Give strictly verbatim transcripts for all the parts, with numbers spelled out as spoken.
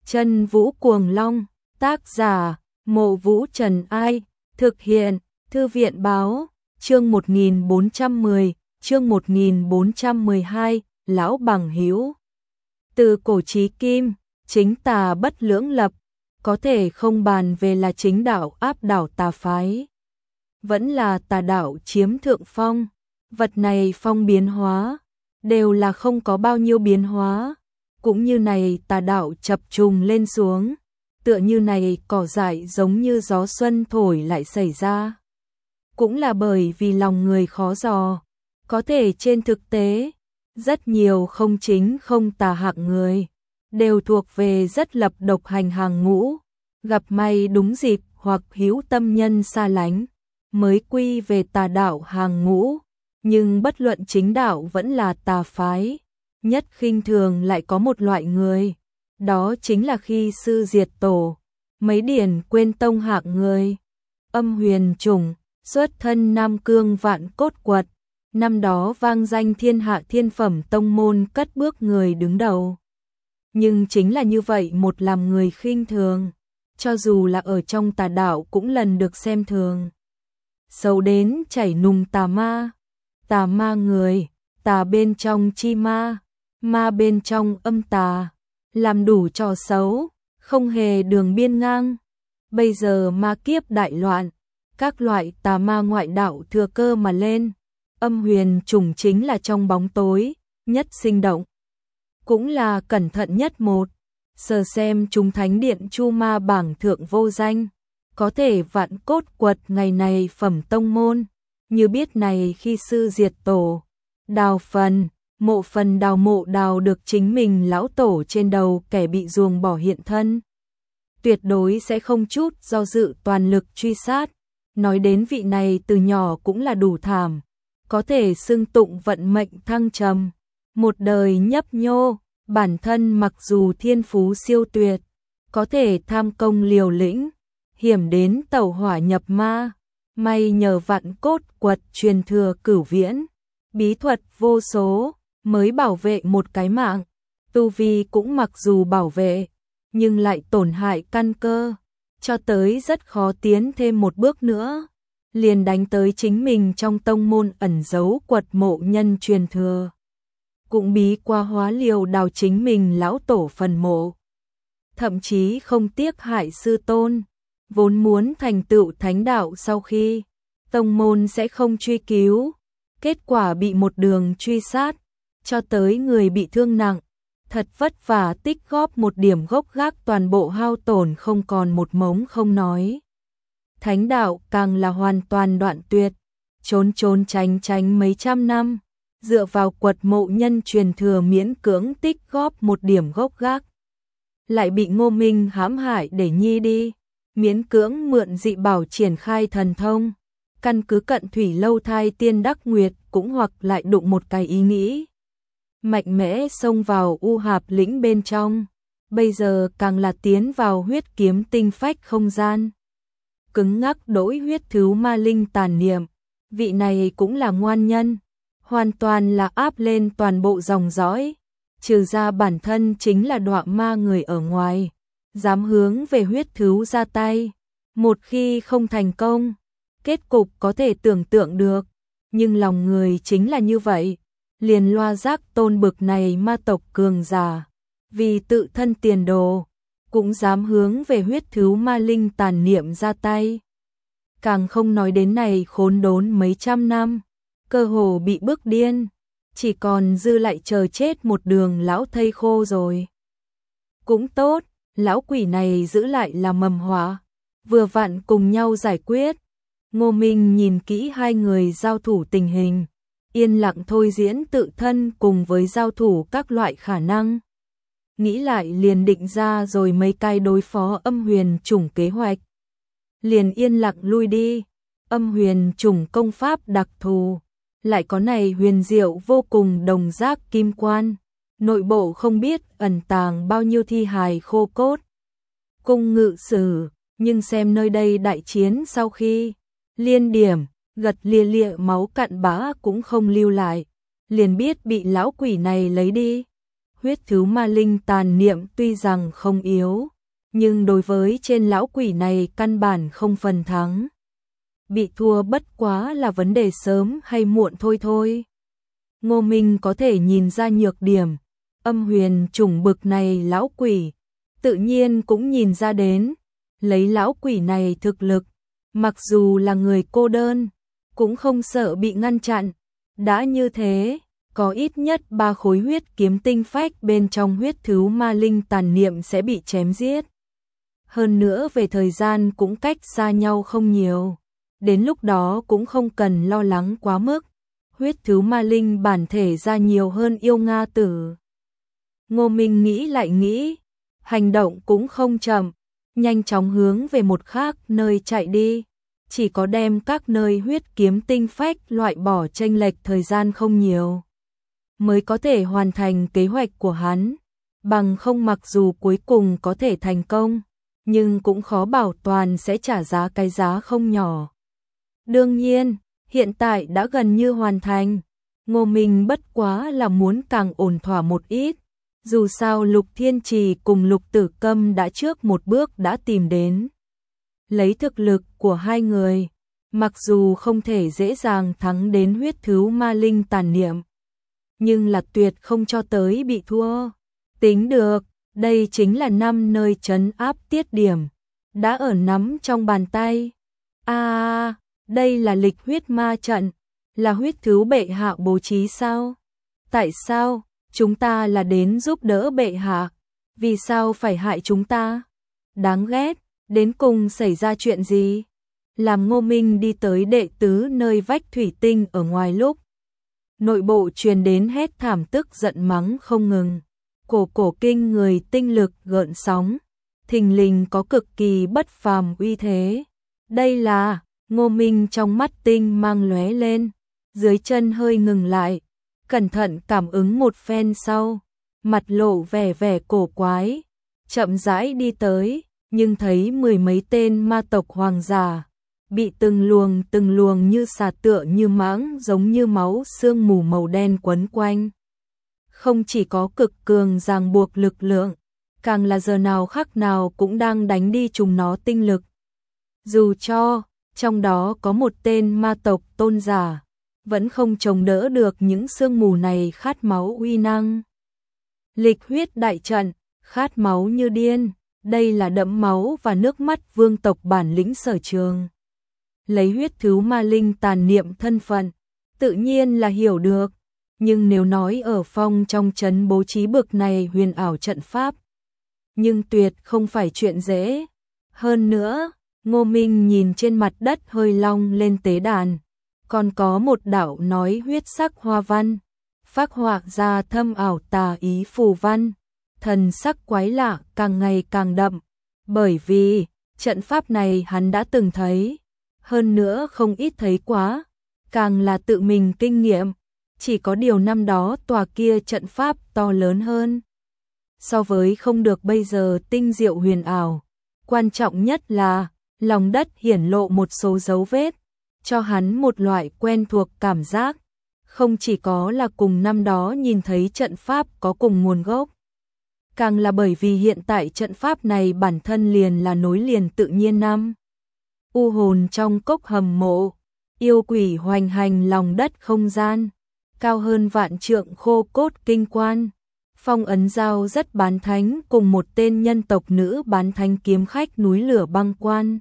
Chân Vũ Cuồng Long, tác giả, Mộ Vũ Trần Ai, thực hiện, Thư viện Báo, chương một nghìn bốn trăm mười, chương một nghìn bốn trăm mười hai, Lão Bằng Hữu. Từ cổ chí kim, chính tà bất lưỡng lập, có thể không bàn về là chính đạo áp đảo tà phái, vẫn là tà đạo chiếm thượng phong, vật này phong biến hóa, đều là không có bao nhiêu biến hóa, cũng như này tà đạo chập trùng lên xuống, tựa như này cỏ dại giống như gió xuân thổi lại xảy ra. Cũng là bởi vì lòng người khó dò, có thể trên thực tế, rất nhiều không chính không tà hạng người, đều thuộc về rất lập độc hành hàng ngũ, gặp may đúng dịp hoặc hữu tâm nhân xa lánh, mới quy về tà đạo hàng ngũ, nhưng bất luận chính đạo vẫn là tà phái, nhất khinh thường lại có một loại người, đó chính là khi sư diệt tổ, mấy điển quên tông hạng người. Âm Huyền Chủng, xuất thân Nam Cương Vạn Cốt Quật, năm đó vang danh thiên hạ thiên phẩm tông môn cất bước người đứng đầu. Nhưng chính là như vậy một làm người khinh thường, cho dù là ở trong tà đạo cũng lần được xem thường. Sâu đến chảy nùng tà ma, tà ma người, tà bên trong chi ma, ma bên trong âm tà, làm đủ trò xấu, không hề đường biên ngang. Bây giờ ma kiếp đại loạn, các loại tà ma ngoại đạo thừa cơ mà lên, Âm Huyền Chủng chính là trong bóng tối, nhất sinh động, cũng là cẩn thận nhất một. Sờ xem chúng thánh điện chu ma bảng thượng vô danh, có thể Vạn Cốt Quật ngày này phẩm tông môn, như biết này khi sư diệt tổ, đào phần, mộ phần đào mộ đào được chính mình lão tổ trên đầu kẻ bị ruồng bỏ hiện thân. Tuyệt đối sẽ không chút do dự toàn lực truy sát, nói đến vị này từ nhỏ cũng là đủ thảm, có thể xưng tụng vận mệnh thăng trầm, một đời nhấp nhô, bản thân mặc dù thiên phú siêu tuyệt, có thể tham công liều lĩnh, hiểm đến tẩu hỏa nhập ma, may nhờ Vạn Cốt Quật truyền thừa cửu viễn, bí thuật vô số, mới bảo vệ một cái mạng, tu vi cũng mặc dù bảo vệ, nhưng lại tổn hại căn cơ, cho tới rất khó tiến thêm một bước nữa, liền đánh tới chính mình trong tông môn ẩn giấu quật mộ nhân truyền thừa. Cũng bí qua hóa liều đào chính mình lão tổ phần mộ, thậm chí không tiếc hại sư tôn, vốn muốn thành tựu thánh đạo sau khi tông môn sẽ không truy cứu, kết quả bị một đường truy sát, cho tới người bị thương nặng, thật vất vả tích góp một điểm gốc gác toàn bộ hao tổn không còn một mống không nói. Thánh đạo càng là hoàn toàn đoạn tuyệt, trốn trốn tránh tránh mấy trăm năm, dựa vào quật mộ nhân truyền thừa miễn cưỡng tích góp một điểm gốc gác. Lại bị Ngô Minh hãm hại để nhi đi, miễn cưỡng mượn dị bảo triển khai thần thông, căn cứ cận thủy lâu thai tiên đắc nguyệt cũng hoặc lại đụng một cái ý nghĩ. Mạnh mẽ xông vào u hạp lĩnh bên trong, bây giờ càng là tiến vào huyết kiếm tinh phách không gian. Cứng ngắc đỗi huyết thứ ma linh tàn niệm, vị này cũng là ngoan nhân, hoàn toàn là áp lên toàn bộ dòng dõi, trừ ra bản thân chính là đọa ma người ở ngoài, dám hướng về huyết thứ ra tay, một khi không thành công, kết cục có thể tưởng tượng được, nhưng lòng người chính là như vậy, liền loa giác tôn bực này ma tộc cường giả, vì tự thân tiền đồ, cũng dám hướng về huyết thứ ma linh tàn niệm ra tay. Càng không nói đến này khốn đốn mấy trăm năm, cơ hồ bị bức điên, chỉ còn dư lại chờ chết một đường lão thây khô rồi. Cũng tốt, lão quỷ này giữ lại là mầm họa, vừa vặn cùng nhau giải quyết. Ngô Minh nhìn kỹ hai người giao thủ tình hình, yên lặng thôi diễn tự thân cùng với giao thủ các loại khả năng. Nghĩ lại liền định ra rồi mấy cái đối phó Âm Huyền Chủng kế hoạch. Liền yên lặng lui đi, Âm Huyền Chủng công pháp đặc thù, lại có này huyền diệu vô cùng đồng giác kim quan, nội bộ không biết ẩn tàng bao nhiêu thi hài khô cốt. Cung ngự sử, nhưng xem nơi đây đại chiến sau khi liên điểm, gật lia lịa máu cặn bã cũng không lưu lại, liền biết bị lão quỷ này lấy đi. Huyết thứ ma linh tàn niệm tuy rằng không yếu, nhưng đối với trên lão quỷ này căn bản không phần thắng. Bị thua bất quá là vấn đề sớm hay muộn thôi thôi. Ngô Minh có thể nhìn ra nhược điểm, âm huyền chủng bực này lão quỷ, tự nhiên cũng nhìn ra đến, lấy lão quỷ này thực lực, mặc dù là người cô đơn, cũng không sợ bị ngăn chặn. Đã như thế, có ít nhất ba khối huyết kiếm tinh phách bên trong huyết thứ ma linh tàn niệm sẽ bị chém giết. Hơn nữa về thời gian cũng cách xa nhau không nhiều, đến lúc đó cũng không cần lo lắng quá mức. Huyết thứ ma linh bản thể ra nhiều hơn yêu Nga tử. Ngô Minh nghĩ lại nghĩ, hành động cũng không chậm, nhanh chóng hướng về một khác nơi chạy đi. Chỉ có đem các nơi huyết kiếm tinh phách loại bỏ chênh lệch thời gian không nhiều, mới có thể hoàn thành kế hoạch của hắn. Bằng không mặc dù cuối cùng có thể thành công, nhưng cũng khó bảo toàn sẽ trả giá cái giá không nhỏ. Đương nhiên, hiện tại đã gần như hoàn thành. Ngô Minh bất quá là muốn càng ổn thỏa một ít. Dù sao Lục Thiên Trì cùng Lục Tử Câm đã trước một bước đã tìm đến. Lấy thực lực của hai người, mặc dù không thể dễ dàng thắng đến huyết thứ ma linh tàn niệm, nhưng là tuyệt không cho tới bị thua. Tính được, đây chính là năm nơi trấn áp tiết điểm, đã ở nắm trong bàn tay. À, đây là lịch huyết ma trận, là huyết thứ bệ hạ bố trí sao? Tại sao? Chúng ta là đến giúp đỡ bệ hạ, vì sao phải hại chúng ta? Đáng ghét, đến cùng xảy ra chuyện gì? Làm Ngô Minh đi tới đệ tứ nơi vách thủy tinh ở ngoài lúc. Nội bộ truyền đến hét thảm tức giận mắng không ngừng. Cổ cổ kinh người tinh lực gợn sóng, thình lình có cực kỳ bất phàm uy thế. Đây là, Ngô Minh trong mắt tinh mang lóe lên, dưới chân hơi ngừng lại, cẩn thận cảm ứng một phen sau, mặt lộ vẻ vẻ cổ quái, chậm rãi đi tới, nhưng thấy mười mấy tên ma tộc hoàng giả, bị từng luồng từng luồng như xà tựa như mãng giống như máu sương mù màu đen quấn quanh. Không chỉ có cực cường ràng buộc lực lượng, càng là giờ nào khắc nào cũng đang đánh đi chúng nó tinh lực. Dù cho, trong đó có một tên ma tộc tôn giả, vẫn không chống đỡ được những sương mù này khát máu uy năng. Lịch huyết đại trận, khát máu như điên, đây là đẫm máu và nước mắt vương tộc bản lĩnh sở trường. Lấy huyết thứ ma linh tàn niệm thân phận, tự nhiên là hiểu được, nhưng nếu nói ở phong trong trấn bố trí bực này huyền ảo trận pháp, nhưng tuyệt không phải chuyện dễ. Hơn nữa, Ngô Minh nhìn trên mặt đất hơi long lên tế đàn, còn có một đạo nói huyết sắc hoa văn, phác họa ra thâm ảo tà ý phù văn, thần sắc quái lạ càng ngày càng đậm, bởi vì trận pháp này hắn đã từng thấy, hơn nữa không ít thấy quá, càng là tự mình kinh nghiệm, chỉ có điều năm đó tòa kia trận pháp to lớn hơn. So với không được bây giờ tinh diệu huyền ảo, quan trọng nhất là lòng đất hiển lộ một số dấu vết, cho hắn một loại quen thuộc cảm giác, không chỉ có là cùng năm đó nhìn thấy trận pháp có cùng nguồn gốc, càng là bởi vì hiện tại trận pháp này bản thân liền là nối liền tự nhiên năm. U hồn trong cốc hầm mộ, yêu quỷ hoành hành lòng đất không gian, cao hơn vạn trượng khô cốt kinh quan, phong ấn giao rất bán thánh cùng một tên nhân tộc nữ bán thánh kiếm khách núi lửa băng quan.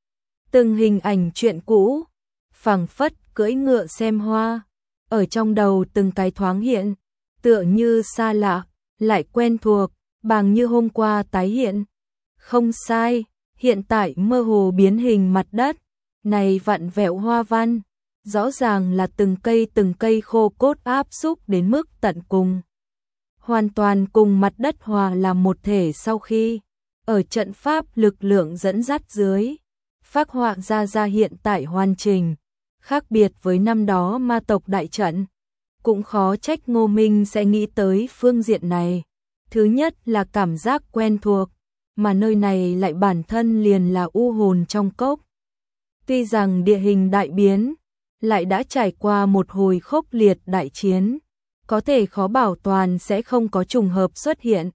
Từng hình ảnh chuyện cũ, phảng phất cưỡi ngựa xem hoa, ở trong đầu từng cái thoáng hiện, tựa như xa lạ, lại quen thuộc, bằng như hôm qua tái hiện. Không sai, hiện tại mơ hồ biến hình mặt đất, này vặn vẹo hoa văn, rõ ràng là từng cây từng cây khô cốt áp xúc đến mức tận cùng. Hoàn toàn cùng mặt đất hòa làm một thể sau khi, ở trận pháp lực lượng dẫn dắt dưới, phác họa ra ra hiện tại hoàn chỉnh, khác biệt với năm đó ma tộc đại trận. Cũng khó trách Ngô Minh sẽ nghĩ tới phương diện này. Thứ nhất là cảm giác quen thuộc, mà nơi này lại bản thân liền là u hồn trong cốc. Tuy rằng địa hình đại biến, lại đã trải qua một hồi khốc liệt đại chiến, có thể khó bảo toàn sẽ không có trùng hợp xuất hiện.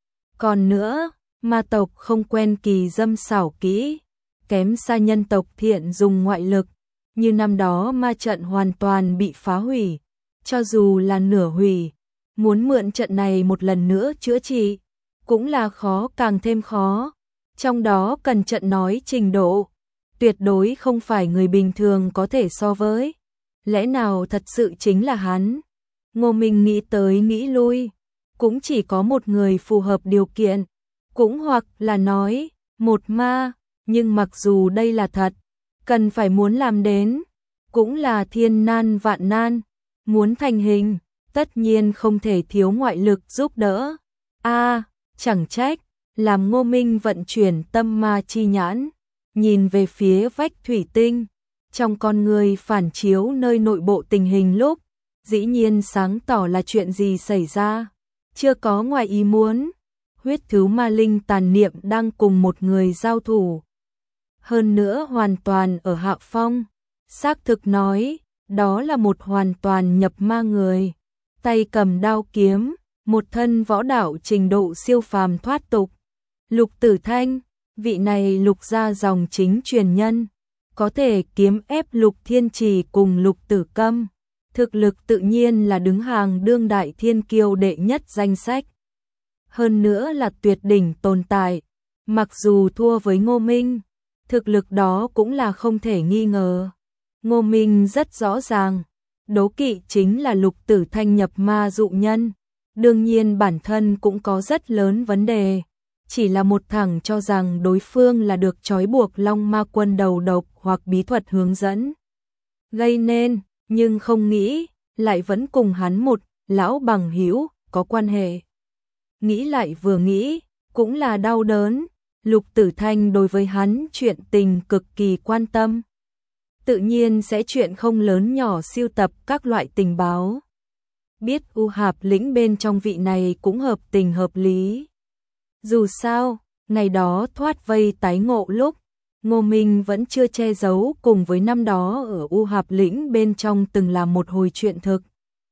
Còn nữa, ma tộc không quen kỳ dâm xảo kỹ, kém xa nhân tộc thiện dùng ngoại lực, như năm đó ma trận hoàn toàn bị phá hủy, cho dù là nửa hủy, muốn mượn trận này một lần nữa chữa trị, cũng là khó càng thêm khó, trong đó cần trận nói trình độ, tuyệt đối không phải người bình thường có thể so với. Lẽ nào thật sự chính là hắn? Ngô Minh nghĩ tới nghĩ lui, cũng chỉ có một người phù hợp điều kiện, cũng hoặc là nói, một ma, nhưng mặc dù đây là thật, cần phải muốn làm đến, cũng là thiên nan vạn nan, muốn thành hình, tất nhiên không thể thiếu ngoại lực giúp đỡ. A, à, chẳng trách, làm Ngô Minh vận chuyển tâm ma chi nhãn, nhìn về phía vách thủy tinh, trong con người phản chiếu nơi nội bộ tình hình lúc, dĩ nhiên sáng tỏ là chuyện gì xảy ra, chưa có ngoài ý muốn, huyết thứ ma linh tàn niệm đang cùng một người giao thủ. Hơn nữa hoàn toàn ở hạ phong, xác thực nói, đó là một hoàn toàn nhập ma người, tay cầm đao kiếm, một thân võ đạo trình độ siêu phàm thoát tục. Lục Tử Thanh, vị này Lục gia dòng chính truyền nhân, có thể kiếm ép Lục Thiên Trì cùng Lục Tử Câm, thực lực tự nhiên là đứng hàng đương đại thiên kiêu đệ nhất danh sách. Hơn nữa là tuyệt đỉnh tồn tại, mặc dù thua với Ngô Minh, thực lực đó cũng là không thể nghi ngờ. Ngô Minh rất rõ ràng, đố kỵ chính là Lục Tử Thanh nhập ma dụ nhân, đương nhiên bản thân cũng có rất lớn vấn đề, chỉ là một thằng cho rằng đối phương là được trói buộc Long Ma Quân đầu độc hoặc bí thuật hướng dẫn gây nên, nhưng không nghĩ, lại vẫn cùng hắn một lão bằng hữu có quan hệ. Nghĩ lại vừa nghĩ, cũng là đau đớn, Lục Tử Thanh đối với hắn chuyện tình cực kỳ quan tâm. Tự nhiên sẽ chuyện không lớn nhỏ sưu tập các loại tình báo. Biết U Hạp lĩnh bên trong vị này cũng hợp tình hợp lý. Dù sao, ngày đó thoát vây tái ngộ lúc, Ngô Minh vẫn chưa che giấu cùng với năm đó ở U Hạp lĩnh bên trong từng là một hồi chuyện thực.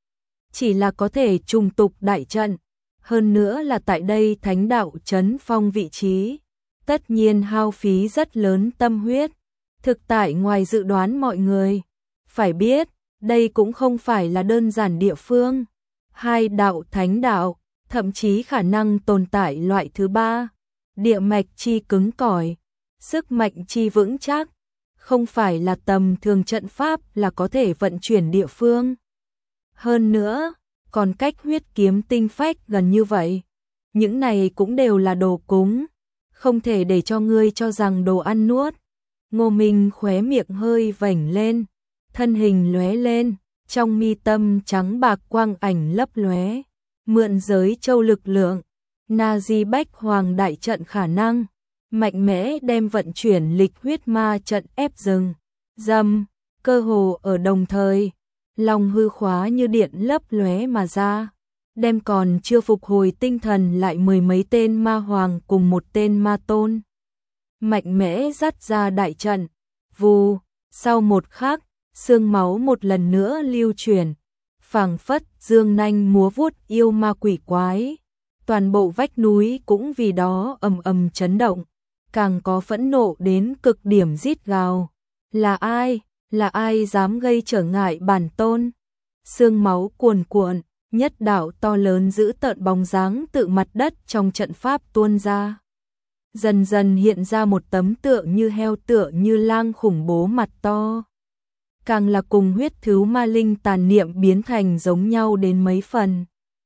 Chỉ là có thể trùng tục đại trận, hơn nữa là tại đây thánh đạo trấn phong vị trí, tất nhiên hao phí rất lớn tâm huyết, thực tại ngoài dự đoán mọi người. Phải biết, đây cũng không phải là đơn giản địa phương, hai đạo thánh đạo, thậm chí khả năng tồn tại loại thứ ba, địa mạch chi cứng cỏi, sức mạnh chi vững chắc, không phải là tầm thường trận pháp là có thể vận chuyển địa phương. Hơn nữa, còn cách huyết kiếm tinh phách gần như vậy, những này cũng đều là đồ cúng, không thể để cho ngươi cho rằng đồ ăn nuốt. Ngô Minh khóe miệng hơi vểnh lên, thân hình lóe lên, trong mi tâm trắng bạc quang ảnh lấp lóe, mượn giới châu lực lượng, Na Di Bách Hoàng đại trận khả năng, mạnh mẽ đem vận chuyển lịch huyết ma trận ép rừng, dầm, cơ hồ ở đồng thời, lòng hư khóa như điện lấp lóe mà ra, đem còn chưa phục hồi tinh thần lại mười mấy tên ma hoàng cùng một tên ma tôn. Mạnh mẽ dắt ra đại trận, vù, sau một khắc, xương máu một lần nữa lưu chuyển, phảng phất dương nanh múa vuốt yêu ma quỷ quái, toàn bộ vách núi cũng vì đó ầm ầm chấn động, càng có phẫn nộ đến cực điểm rít gào. Là ai, là ai dám gây trở ngại bản tôn? Xương máu cuồn cuộn, nhất đạo to lớn giữ tợn bóng dáng tự mặt đất trong trận pháp tuôn ra. Dần dần hiện ra một tấm tượng như heo tựa như lang khủng bố mặt to. Càng là cùng huyết thứ ma linh tàn niệm biến thành giống nhau đến mấy phần.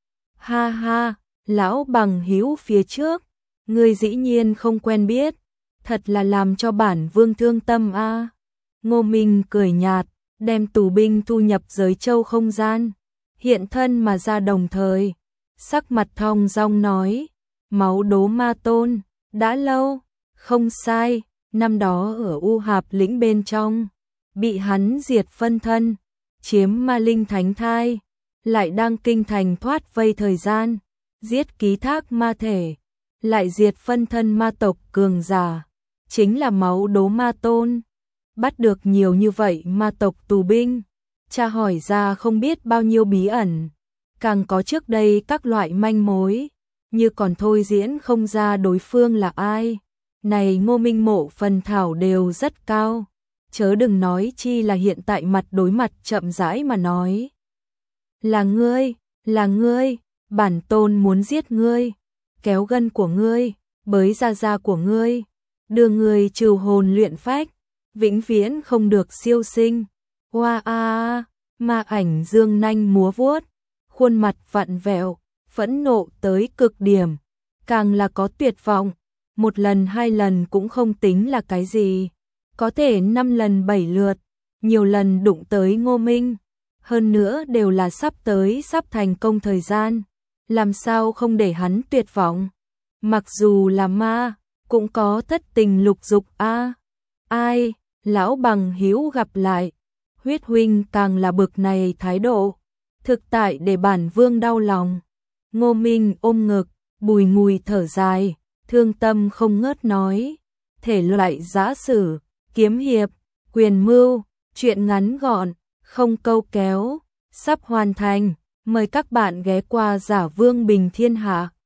Ha ha, lão bằng hữu phía trước, người dĩ nhiên không quen biết, thật là làm cho bản vương thương tâm a. À. Ngô Minh cười nhạt, đem tù binh thu nhập giới châu không gian, hiện thân mà ra đồng thời, sắc mặt thong dong nói, máu đố ma tôn, đã lâu, không sai, năm đó ở U Hạp lĩnh bên trong, bị hắn diệt phân thân, chiếm ma linh thánh thai, lại đang kinh thành thoát vây thời gian, giết ký thác ma thể, lại diệt phân thân ma tộc cường giả, chính là máu đố ma tôn. Bắt được nhiều như vậy ma tộc tù binh, tra hỏi ra không biết bao nhiêu bí ẩn, càng có trước đây các loại manh mối, như còn thôi diễn không ra đối phương là ai. Này Ngô Minh mộ phần thảo đều rất cao, chớ đừng nói chi là hiện tại mặt đối mặt chậm rãi mà nói. Là ngươi, là ngươi, bản tôn muốn giết ngươi, kéo gân của ngươi, bới da da của ngươi, đưa ngươi trừ hồn luyện phách, vĩnh viễn không được siêu sinh. Hoa a a, ma ảnh dương nanh múa vuốt, khuôn mặt vặn vẹo, phẫn nộ tới cực điểm, càng là có tuyệt vọng, một lần hai lần cũng không tính là cái gì, có thể năm lần bảy lượt, nhiều lần đụng tới Ngô Minh, hơn nữa đều là sắp tới sắp thành công thời gian, làm sao không để hắn tuyệt vọng. Mặc dù là ma, cũng có thất tình lục dục a. Ai, lão bằng hữu gặp lại, huyết huynh càng là bực này thái độ, thực tại để bản vương đau lòng. Ngô Minh ôm ngực, bùi ngùi thở dài, thương tâm không ngớt nói, thể loại giã sử, kiếm hiệp, quyền mưu, chuyện ngắn gọn, không câu kéo, sắp hoàn thành, mời các bạn ghé qua Giả Vương Bình Thiên Hạ.